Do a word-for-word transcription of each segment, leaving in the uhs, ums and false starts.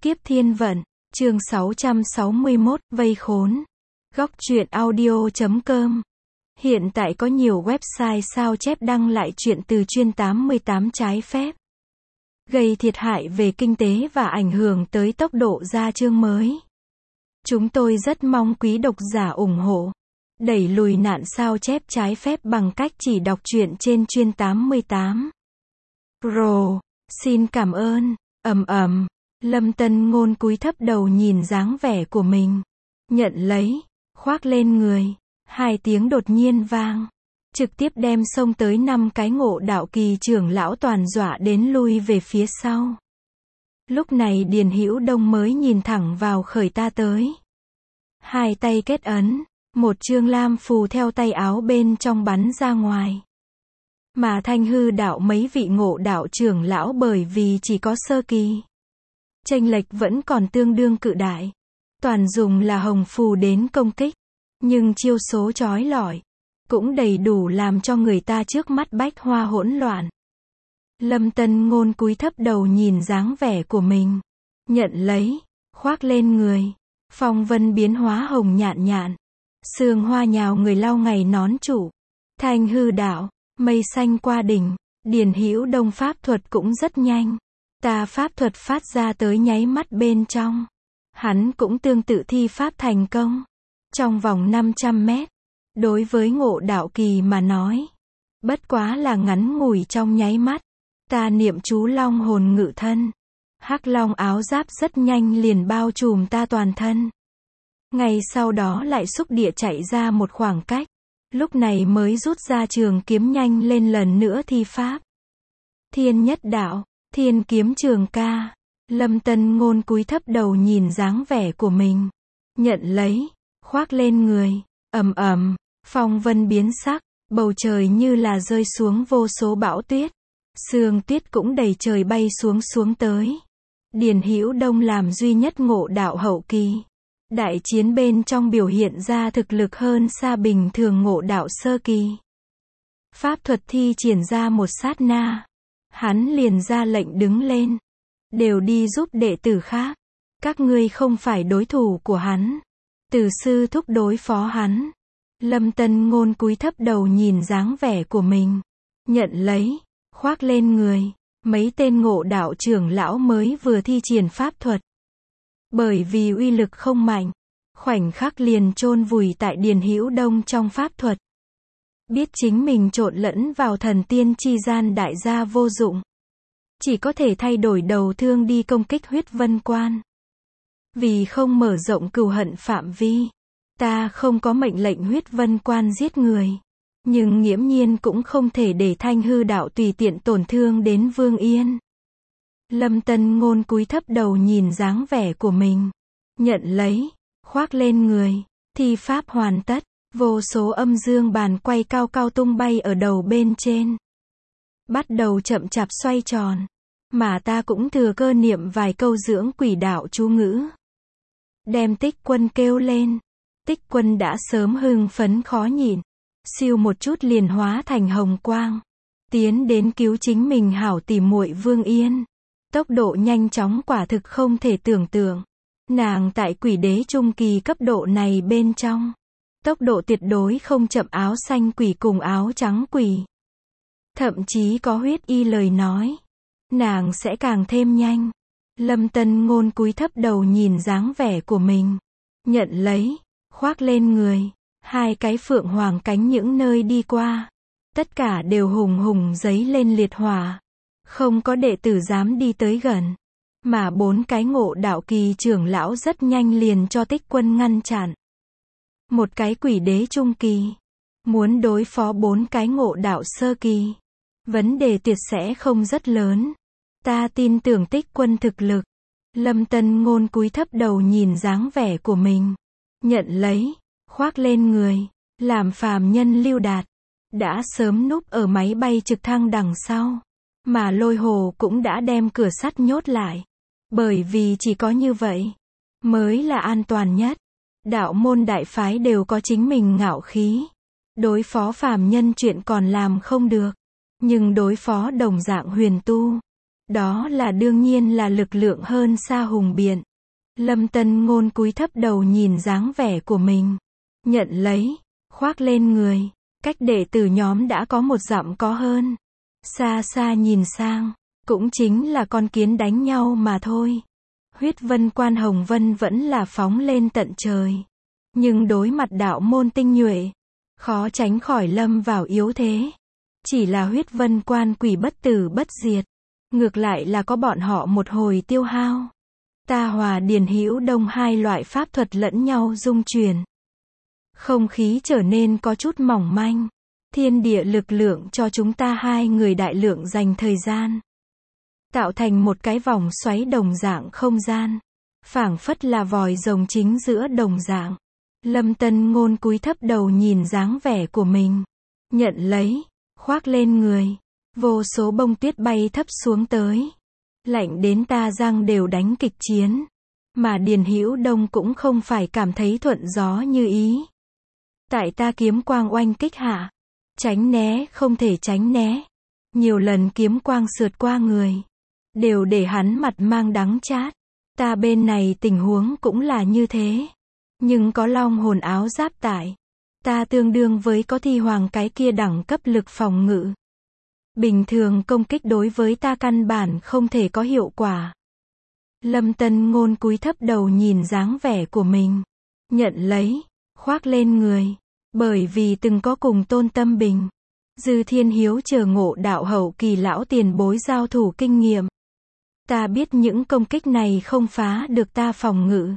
Kiếp thiên vận, chương sáu trăm sáu mươi mốt, vây khốn. Góc truyện audio chấm com. Hiện tại có nhiều website sao chép đăng lại truyện từ chuyên tám mươi tám trái phép, gây thiệt hại về kinh tế và ảnh hưởng tới tốc độ ra chương mới. Chúng tôi rất mong quý độc giả ủng hộ, đẩy lùi nạn sao chép trái phép bằng cách chỉ đọc truyện trên chuyên tám mươi tám. Pro, xin cảm ơn. Ầm ầm. Lâm Tân Ngôn cúi thấp đầu nhìn dáng vẻ của mình, nhận lấy, khoác lên người. Hai tiếng đột nhiên vang, trực tiếp đem xông tới năm cái Ngộ Đạo Kỳ trưởng lão toàn dọa đến lui về phía sau. Lúc này Điền Hữu Đông mới nhìn thẳng vào khởi ta tới. Hai tay kết ấn, một chương lam phù theo tay áo bên trong bắn ra ngoài. Mà Thanh Hư đạo mấy vị Ngộ Đạo trưởng lão bởi vì chỉ có sơ kỳ, chênh lệch vẫn còn tương đương cự đại, toàn dùng là hồng phù đến công kích, nhưng chiêu số chói lọi cũng đầy đủ làm cho người ta trước mắt bách hoa hỗn loạn. Lâm Tân Ngôn cúi thấp đầu nhìn dáng vẻ của mình, nhận lấy, khoác lên người. Phong vân biến hóa hồng nhạn nhạn, sương hoa nhào người lau ngày nón trụ. Thanh Hư đạo, mây xanh qua đỉnh. Điền Hữu Đông pháp thuật cũng rất nhanh, ta pháp thuật phát ra tới nháy mắt bên trong, hắn cũng tương tự thi pháp thành công. Trong vòng năm trăm mét, đối với Ngộ Đạo Kỳ mà nói, bất quá là ngắn ngủi trong nháy mắt. Ta niệm chú long hồn ngự thân, hắc long áo giáp rất nhanh liền bao trùm ta toàn thân. Ngay sau đó lại xúc địa chạy ra một khoảng cách, lúc này mới rút ra trường kiếm nhanh lên lần nữa thi pháp. Thiên nhất đạo, thiên kiếm trường ca. Lâm Tân Ngôn cúi thấp đầu nhìn dáng vẻ của mình, nhận lấy, khoác lên người. Ầm ầm, phong vân biến sắc, bầu trời như là rơi xuống vô số bão tuyết, sương tuyết cũng đầy trời bay xuống xuống tới. Điền Hữu Đông làm duy nhất Ngộ Đạo hậu kỳ, đại chiến bên trong biểu hiện ra thực lực hơn xa bình thường Ngộ Đạo sơ kỳ. Pháp thuật thi triển ra một sát na, hắn liền ra lệnh đứng lên, đều đi giúp đệ tử khác, các ngươi không phải đối thủ của hắn, từ sư thúc đối phó hắn. Lâm Tân Ngôn cúi thấp đầu nhìn dáng vẻ của mình, nhận lấy, khoác lên người. Mấy tên Ngộ Đạo trưởng lão mới vừa thi triển pháp thuật, bởi vì uy lực không mạnh, khoảnh khắc liền chôn vùi tại Điền Hữu Đông trong pháp thuật. Biết chính mình trộn lẫn vào thần tiên chi gian đại gia vô dụng, chỉ có thể thay đổi đầu thương đi công kích huyết vân quan. Vì không mở rộng cừu hận phạm vi, ta không có mệnh lệnh huyết vân quan giết người, nhưng nghiễm nhiên cũng không thể để Thanh Hư đạo tùy tiện tổn thương đến Vương Yên. Lâm Tân Ngôn cúi thấp đầu nhìn dáng vẻ của mình, nhận lấy, khoác lên người. Thi pháp hoàn tất, vô số âm dương bàn quay cao cao tung bay ở đầu bên trên, bắt đầu chậm chạp xoay tròn, mà ta cũng thừa cơ niệm vài câu dưỡng quỷ đạo chú ngữ, đem Tích Quân kêu lên. Tích Quân đã sớm hưng phấn khó nhịn, siêu một chút liền hóa thành hồng quang, tiến đến cứu chính mình hảo tỉ muội Vương Yên. Tốc độ nhanh chóng quả thực không thể tưởng tượng. Nàng tại quỷ đế trung kỳ cấp độ này bên trong, tốc độ tuyệt đối không chậm áo xanh quỷ cùng áo trắng quỷ. Thậm chí có huyết y lời nói, nàng sẽ càng thêm nhanh. Lâm Tân Ngôn cúi thấp đầu nhìn dáng vẻ của mình, nhận lấy, khoác lên người. Hai cái phượng hoàng cánh những nơi đi qua, tất cả đều hùng hùng giấy lên liệt hỏa, không có đệ tử dám đi tới gần, mà bốn cái Ngộ Đạo Kỳ trưởng lão rất nhanh liền cho Tích Quân ngăn chặn. Một cái quỷ đế trung kỳ, muốn đối phó bốn cái Ngộ Đạo sơ kỳ, vấn đề tuyệt sẽ không rất lớn. Ta tin tưởng Tích Quân thực lực. Lâm Tân Ngôn cúi thấp đầu nhìn dáng vẻ của mình, nhận lấy, khoác lên người. Làm phàm nhân Lưu Đạt đã sớm núp ở máy bay trực thăng đằng sau, mà Lôi Hồ cũng đã đem cửa sắt nhốt lại, bởi vì chỉ có như vậy mới là an toàn nhất. Đạo môn đại phái đều có chính mình ngạo khí, đối phó phàm nhân chuyện còn làm không được, nhưng đối phó đồng dạng huyền tu, Đó là đương nhiên là lực lượng hơn xa hùng biện. Lâm Tân Ngôn cúi thấp đầu nhìn dáng vẻ của mình. Nhận lấy, khoác lên người. Cách đệ tử nhóm đã có một dặm có hơn. Xa xa nhìn sang, cũng chính là con kiến đánh nhau mà thôi. Huyết vân quan hồng vân vẫn là phóng lên tận trời. Nhưng đối mặt đạo môn tinh nhuệ, khó tránh khỏi lâm vào yếu thế. Chỉ là huyết vân quan quỷ bất tử bất diệt. Ngược lại là có bọn họ một hồi tiêu hao. Ta Hòa Điền Hữu Đông hai loại pháp thuật lẫn nhau dung chuyển. Không khí trở nên có chút mỏng manh. Thiên địa lực lượng cho chúng ta hai người đại lượng dành thời gian. Tạo thành một cái vòng xoáy đồng dạng không gian. Phảng phất là vòi rồng chính giữa đồng dạng. Lâm Tân Ngôn cúi thấp đầu nhìn dáng vẻ của mình. Nhận lấy, khoác lên người. Vô số bông tuyết bay thấp xuống tới. Lạnh đến ta răng đều đánh kịch chiến. Mà Điền Hữu Đông cũng không phải cảm thấy thuận gió như ý. Tại ta kiếm quang oanh kích hạ. Tránh né không thể tránh né. Nhiều lần kiếm quang sượt qua người. Đều để hắn mặt mang đắng chát. Ta bên này tình huống cũng là như thế. Nhưng có long hồn áo giáp tại. Ta tương đương với có thi hoàng cái kia đẳng cấp lực phòng ngự. Bình thường công kích đối với ta căn bản không thể có hiệu quả. Lâm Tân Ngôn cúi thấp đầu nhìn dáng vẻ của mình. Nhận lấy, khoác lên người. Bởi vì từng có cùng Tôn Tâm Bình, Dư Thiên Hiếu chờ ngộ đạo hậu kỳ lão tiền bối giao thủ kinh nghiệm. Ta biết những công kích này không phá được ta phòng ngự.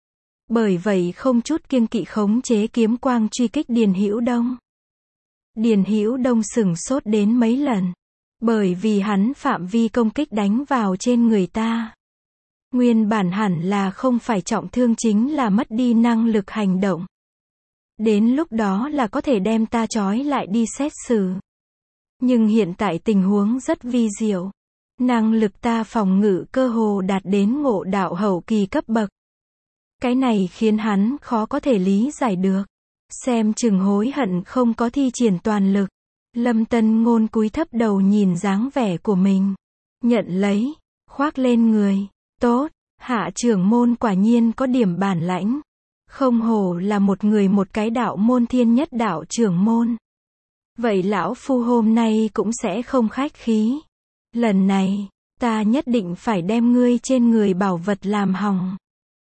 Bởi vậy không chút kiêng kỵ khống chế kiếm quang truy kích Điền Hữu Đông. Điền Hữu Đông sửng sốt đến mấy lần. Bởi vì hắn phạm vi công kích đánh vào trên người ta. Nguyên bản hẳn là không phải trọng thương chính là mất đi năng lực hành động. Đến lúc đó là có thể đem ta trói lại đi xét xử. Nhưng hiện tại tình huống rất vi diệu. Năng lực ta phòng ngự cơ hồ đạt đến ngộ đạo hậu kỳ cấp bậc. Cái này khiến hắn khó có thể lý giải được. Xem chừng hối hận không có thi triển toàn lực. Lâm Tân Ngôn cúi thấp đầu nhìn dáng vẻ của mình. Nhận lấy, khoác lên người. Tốt, hạ trưởng môn quả nhiên có điểm bản lãnh. Không hổ là một người một cái đạo môn thiên nhất đạo trưởng môn. Vậy lão phu hôm nay cũng sẽ không khách khí. Lần này, ta nhất định phải đem ngươi trên người bảo vật làm hỏng.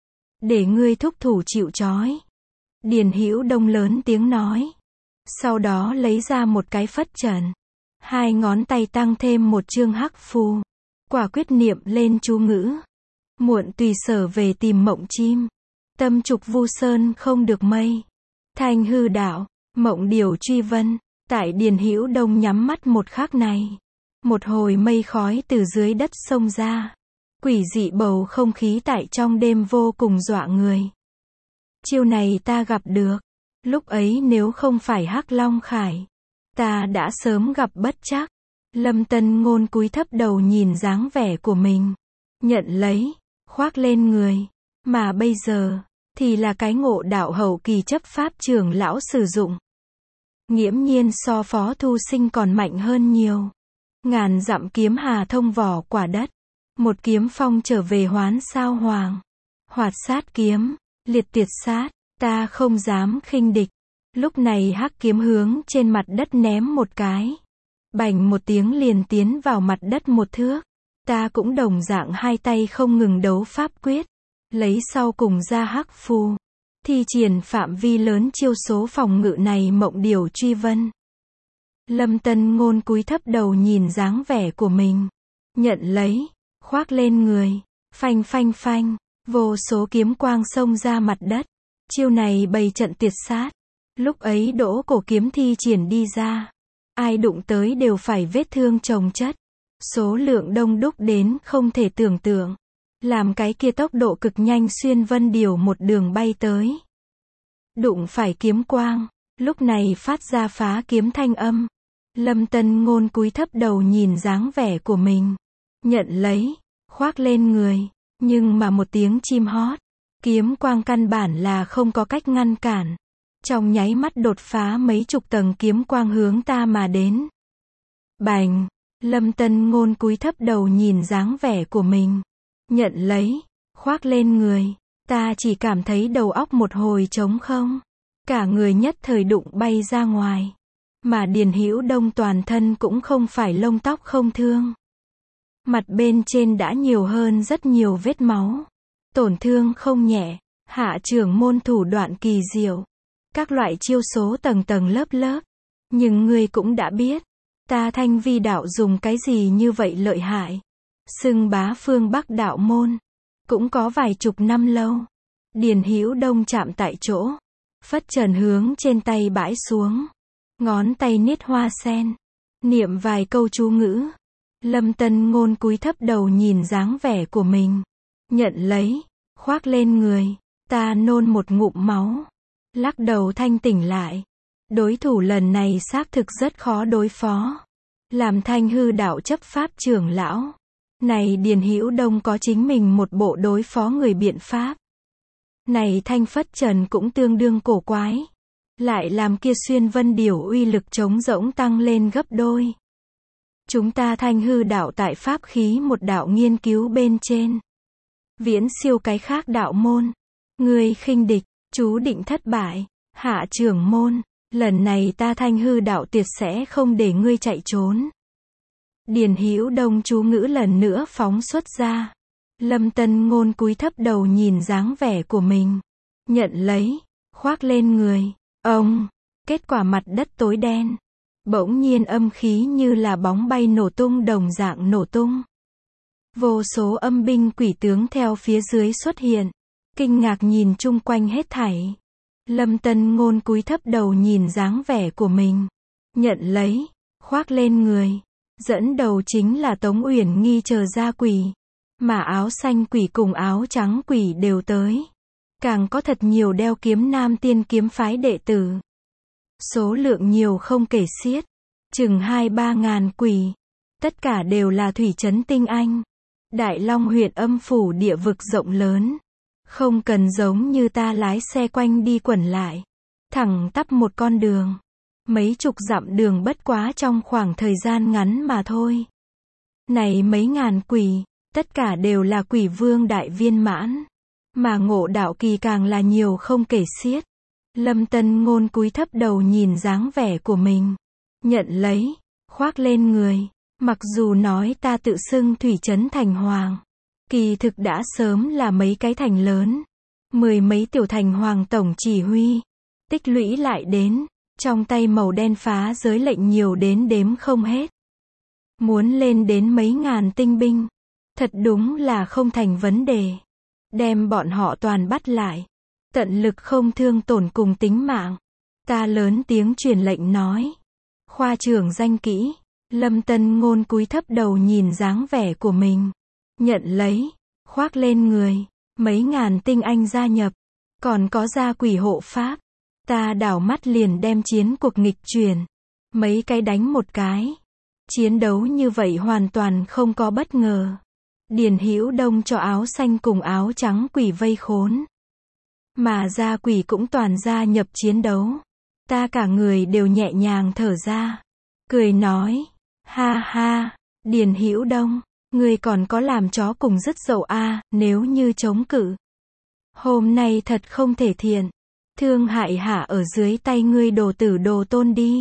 Để ngươi thúc thủ chịu trói. Điền Hữu Đông lớn tiếng nói. Sau đó lấy ra một cái phất trần. Hai ngón tay tăng thêm một chương hắc phù. Quả quyết niệm lên chú ngữ. Muộn tùy sở về tìm mộng chim. Tâm trục vu sơn không được mây. Thanh hư đạo, mộng điều truy vân. Tại Điền Hữu Đông nhắm mắt một khắc này. Một hồi mây khói từ dưới đất xông ra. Quỷ dị bầu không khí tại trong đêm vô cùng dọa người. Chiêu này ta gặp được. Lúc ấy nếu không phải Hắc Long Khải, ta đã sớm gặp bất trắc. Lâm Tân Ngôn cúi thấp đầu nhìn dáng vẻ của mình. Nhận lấy, khoác lên người. Mà bây giờ, thì là cái ngộ đạo hậu kỳ chấp pháp trưởng lão sử dụng. Nghiễm nhiên so Phó Thu Sinh còn mạnh hơn nhiều. Ngàn dặm kiếm hà thông vỏ quả đất. Một kiếm phong trở về hoán sao hoàng. Hoạt sát kiếm, liệt tuyệt sát, ta không dám khinh địch. Lúc này hắc kiếm hướng trên mặt đất ném một cái. Bành một tiếng liền tiến vào mặt đất một thước. Ta cũng đồng dạng hai tay không ngừng đấu pháp quyết. Lấy sau cùng ra hắc phù. Thi triển phạm vi lớn chiêu số phòng ngự này mộng điều truy vân. Lâm Tân Ngôn cúi thấp đầu nhìn dáng vẻ của mình. Nhận lấy, khoác lên người. Phanh phanh phanh. Vô số kiếm quang xông ra mặt đất. Chiêu này bày trận tuyệt sát. Lúc ấy đỗ cổ kiếm thi triển đi ra. Ai đụng tới đều phải vết thương chồng chất. Số lượng đông đúc đến không thể tưởng tượng. Làm cái kia tốc độ cực nhanh xuyên vân điều một đường bay tới. Đụng phải kiếm quang. Lúc này phát ra phá kiếm thanh âm. Lâm Tân Ngôn cúi thấp đầu nhìn dáng vẻ của mình. Nhận lấy, khoác lên người. Nhưng mà một tiếng chim hót. Kiếm quang căn bản là không có cách ngăn cản. Trong nháy mắt đột phá mấy chục tầng kiếm quang hướng ta mà đến. Bành, Lâm Tân Ngôn cúi thấp đầu nhìn dáng vẻ của mình. Nhận lấy, khoác lên người. Ta chỉ cảm thấy đầu óc một hồi trống không. Cả người nhất thời đụng bay ra ngoài. Mà Điền Hữu Đông toàn thân cũng không phải lông tóc không thương. Mặt bên trên đã nhiều hơn rất nhiều vết máu. Tổn thương không nhẹ. Hạ trưởng môn thủ đoạn kỳ diệu. Các loại chiêu số tầng tầng lớp lớp. Nhưng ngươi cũng đã biết. Ta Thanh Vi đạo dùng cái gì như vậy lợi hại. Xưng bá phương Bắc đạo môn. Cũng có vài chục năm lâu. Điền Hữu Đông chạm tại chỗ. Phất trần hướng trên tay bãi xuống. Ngón tay niết hoa sen. Niệm vài câu chú ngữ. Lâm Tân Ngôn cúi thấp đầu nhìn dáng vẻ của mình. Nhận lấy. Khoác lên người. Ta nôn một ngụm máu. Lắc đầu thanh tỉnh lại. Đối thủ lần này xác thực rất khó đối phó. Làm Thanh hư đạo chấp pháp trưởng lão. Này Điền Hữu Đông có chính mình một bộ đối phó người biện pháp. Này Thanh Phất Trần cũng tương đương cổ quái. Lại làm kia xuyên vân điểu uy lực trống rỗng tăng lên gấp đôi. Chúng ta Thanh hư đạo tại pháp khí một đạo nghiên cứu bên trên. Viễn siêu cái khác đạo môn. Ngươi khinh địch, chú định thất bại. Hạ trưởng môn, lần này ta Thanh hư đạo tuyệt sẽ không để ngươi chạy trốn. Điền Hữu Đông chú ngữ lần nữa phóng xuất ra. Lâm Tân Ngôn cúi thấp đầu nhìn dáng vẻ của mình. Nhận lấy, khoác lên người. Ông, kết quả mặt đất tối đen. Bỗng nhiên âm khí như là bóng bay nổ tung đồng dạng nổ tung. Vô số âm binh quỷ tướng theo phía dưới xuất hiện. Kinh ngạc nhìn chung quanh hết thảy. Lâm Tân Ngôn cúi thấp đầu nhìn dáng vẻ của mình. Nhận lấy, khoác lên người. Dẫn đầu chính là Tống Uyển Nghi chờ ra quỷ. Mà áo xanh quỷ cùng áo trắng quỷ đều tới. Càng có thật nhiều đeo kiếm nam tiên kiếm phái đệ tử. Số lượng nhiều không kể xiết. Chừng hai ba ngàn quỷ. Tất cả đều là thủy trấn tinh anh. Đại Long huyện âm phủ địa vực rộng lớn. Không cần giống như ta lái xe quanh đi quẩn lại. Thẳng tắp một con đường. Mấy chục dặm đường bất quá trong khoảng thời gian ngắn mà thôi. Này mấy ngàn quỷ, tất cả đều là quỷ vương đại viên mãn. Mà ngộ đạo kỳ càng là nhiều không kể xiết. Lâm Tân Ngôn cúi thấp đầu nhìn dáng vẻ của mình. Nhận lấy, khoác lên người. Mặc dù nói ta tự xưng thủy trấn thành hoàng. Kỳ thực đã sớm là mấy cái thành lớn. Mười mấy tiểu thành hoàng tổng chỉ huy. Tích lũy lại đến. Trong tay màu đen phá giới lệnh nhiều đến đếm không hết. Muốn lên đến mấy ngàn tinh binh. Thật đúng là không thành vấn đề. Đem bọn họ toàn bắt lại. Tận lực không thương tổn cùng tính mạng. Ta lớn tiếng truyền lệnh nói. Khoa trưởng danh kỹ. Lâm Tân Ngôn cúi thấp đầu nhìn dáng vẻ của mình. Nhận lấy. Khoác lên người. Mấy ngàn tinh anh gia nhập. Còn có gia quỷ hộ pháp. Ta đảo mắt liền đem chiến cuộc nghịch chuyển. Mấy cái đánh một cái. Chiến đấu như vậy hoàn toàn không có bất ngờ. Điền Hữu Đông cho áo xanh cùng áo trắng quỷ vây khốn. Mà gia quỷ cũng toàn gia nhập chiến đấu. Ta cả người đều nhẹ nhàng thở ra. Cười nói. Ha ha, Điền Hữu Đông, ngươi còn có làm chó cùng dứt dậu a à, nếu như chống cự. Hôm nay thật không thể thiện. Thương hại hạ ở dưới tay ngươi đồ tử đồ tôn đi.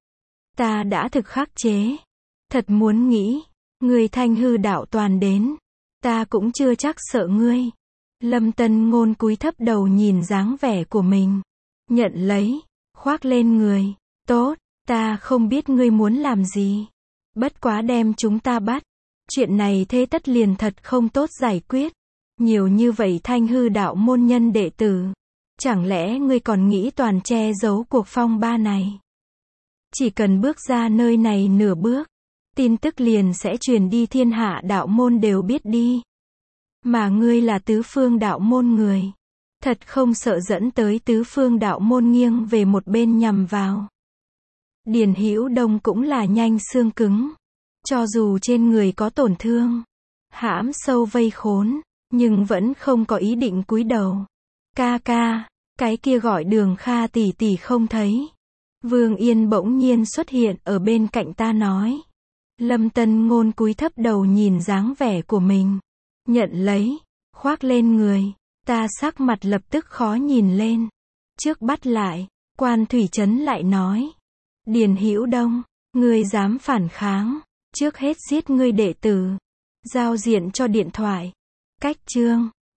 Ta đã thực khắc chế. Thật muốn nghĩ. Ngươi Thanh hư đạo toàn đến. Ta cũng chưa chắc sợ ngươi. Lâm Tân Ngôn cúi thấp đầu nhìn dáng vẻ của mình. Nhận lấy. Khoác lên người. Tốt. Ta không biết ngươi muốn làm gì. Bất quá đem chúng ta bắt. Chuyện này thế tất liền thật không tốt giải quyết. Nhiều như vậy Thanh hư đạo môn nhân đệ tử. Chẳng lẽ ngươi còn nghĩ toàn che giấu cuộc phong ba này? Chỉ cần bước ra nơi này nửa bước. Tin tức liền sẽ truyền đi thiên hạ đạo môn đều biết đi. Mà ngươi là tứ phương đạo môn người. Thật không sợ dẫn tới tứ phương đạo môn nghiêng về một bên nhằm vào. Điền Hữu Đông cũng là nhanh xương cứng. Cho dù trên người có tổn thương. Hãm sâu vây khốn. Nhưng vẫn không có ý định cúi đầu. Ca ca. Cái kia gọi Đường Kha tỷ tỷ không thấy. Vương Yên bỗng nhiên xuất hiện ở bên cạnh ta nói. Lâm Tân Ngôn cúi thấp đầu nhìn dáng vẻ của mình. Nhận lấy, khoác lên người. Ta sắc mặt lập tức khó nhìn lên. Trước bắt lại, Quan Thủy Trấn lại nói. Điền Hữu Đông, ngươi dám phản kháng, trước hết giết ngươi đệ tử. Giao diện cho điện thoại. Cách chương.